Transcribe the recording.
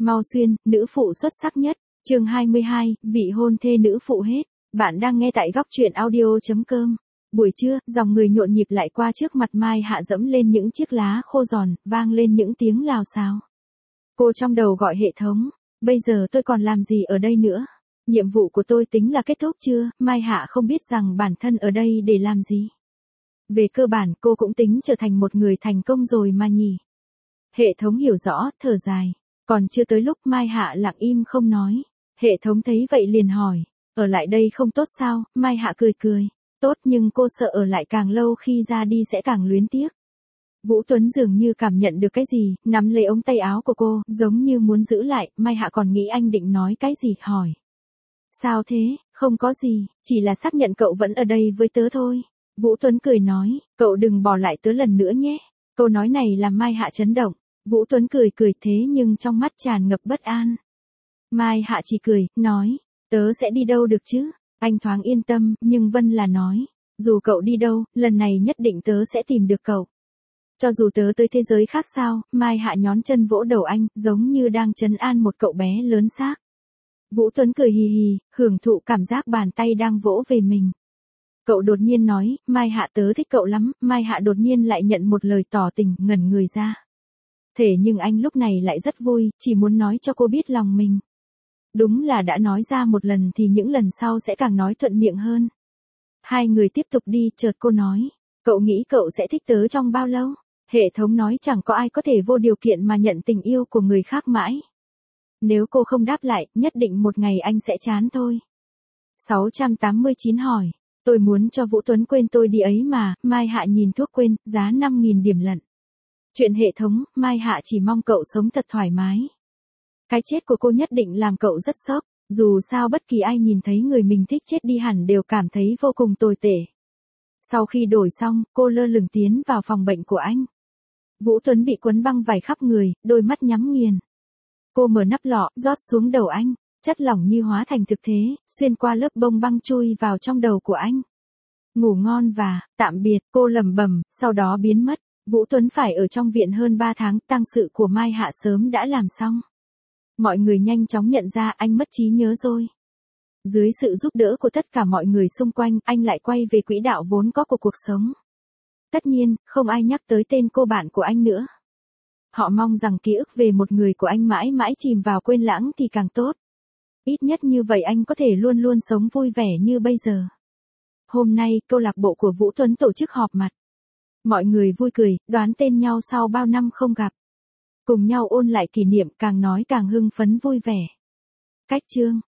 Mau Xuyên, nữ phụ xuất sắc nhất, chương 22, vị hôn thê nữ phụ hết. Bạn đang nghe tại góc truyện audio.com. Buổi trưa, dòng người nhộn nhịp lại qua trước mặt Mai Hạ dẫm lên những chiếc lá khô giòn, vang lên những tiếng lào xào. Cô trong đầu gọi hệ thống, bây giờ tôi còn làm gì ở đây nữa? Nhiệm vụ của tôi tính là kết thúc chưa? Mai Hạ không biết rằng bản thân ở đây để làm gì. Về cơ bản cô cũng tính trở thành một người thành công rồi mà nhỉ. Hệ thống hiểu rõ, thở dài. Còn chưa tới lúc Mai Hạ lặng im không nói. Hệ thống thấy vậy liền hỏi, ở lại đây không tốt sao? Mai Hạ cười cười, tốt nhưng cô sợ ở lại càng lâu khi ra đi sẽ càng luyến tiếc. Vũ Tuấn dường như cảm nhận được cái gì, nắm lấy ống tay áo của cô, giống như muốn giữ lại. Mai Hạ còn nghĩ anh định nói cái gì, hỏi. Sao thế? Không có gì, chỉ là xác nhận cậu vẫn ở đây với tớ thôi. Vũ Tuấn cười nói, cậu đừng bỏ lại tớ lần nữa nhé. Câu nói này làm Mai Hạ chấn động. Vũ Tuấn cười cười thế nhưng trong mắt tràn ngập bất an. Mai Hạ chỉ cười, nói, tớ sẽ đi đâu được chứ? Anh thoáng yên tâm, nhưng Vân là nói, dù cậu đi đâu, lần này nhất định tớ sẽ tìm được cậu. Cho dù tớ tới thế giới khác sao? Mai Hạ nhón chân vỗ đầu anh, giống như đang trấn an một cậu bé lớn xác. Vũ Tuấn cười hì hì, hưởng thụ cảm giác bàn tay đang vỗ về mình. Cậu đột nhiên nói, Mai Hạ tớ thích cậu lắm. Mai Hạ đột nhiên lại nhận một lời tỏ tình, ngẩn người ra. Thế nhưng anh lúc này lại rất vui, chỉ muốn nói cho cô biết lòng mình. Đúng là đã nói ra một lần thì những lần sau sẽ càng nói thuận miệng hơn. Hai người tiếp tục đi, chợt cô nói, cậu nghĩ cậu sẽ thích tớ trong bao lâu? Hệ thống nói chẳng có ai có thể vô điều kiện mà nhận tình yêu của người khác mãi. Nếu cô không đáp lại, nhất định một ngày anh sẽ chán thôi. 689 hỏi, tôi muốn cho Vũ Tuấn quên tôi đi ấy mà. Mai Hạ nhìn thuốc quên, giá 5.000 điểm lận. Chuyện hệ thống, Mai Hạ chỉ mong cậu sống thật thoải mái. Cái chết của cô nhất định làm cậu rất sốc, dù sao bất kỳ ai nhìn thấy người mình thích chết đi hẳn đều cảm thấy vô cùng tồi tệ. Sau khi đổi xong, cô lơ lửng tiến vào phòng bệnh của anh. Vũ Tuấn bị quấn băng vải khắp người, đôi mắt nhắm nghiền. Cô mở nắp lọ, rót xuống đầu anh, chất lỏng như hóa thành thực thế, xuyên qua lớp bông băng chui vào trong đầu của anh. Ngủ ngon và, tạm biệt, cô lẩm bẩm, sau đó biến mất. Vũ Tuấn phải ở trong viện hơn 3 tháng, tang sự của Mai Hạ sớm đã làm xong. Mọi người nhanh chóng nhận ra anh mất trí nhớ rồi. Dưới sự giúp đỡ của tất cả mọi người xung quanh, anh lại quay về quỹ đạo vốn có của cuộc sống. Tất nhiên, không ai nhắc tới tên cô bạn của anh nữa. Họ mong rằng ký ức về một người của anh mãi mãi chìm vào quên lãng thì càng tốt. Ít nhất như vậy anh có thể luôn luôn sống vui vẻ như bây giờ. Hôm nay, câu lạc bộ của Vũ Tuấn tổ chức họp mặt. Mọi người vui cười, đoán tên nhau sau bao năm không gặp. Cùng nhau ôn lại kỷ niệm, càng nói càng hưng phấn vui vẻ. Cách chương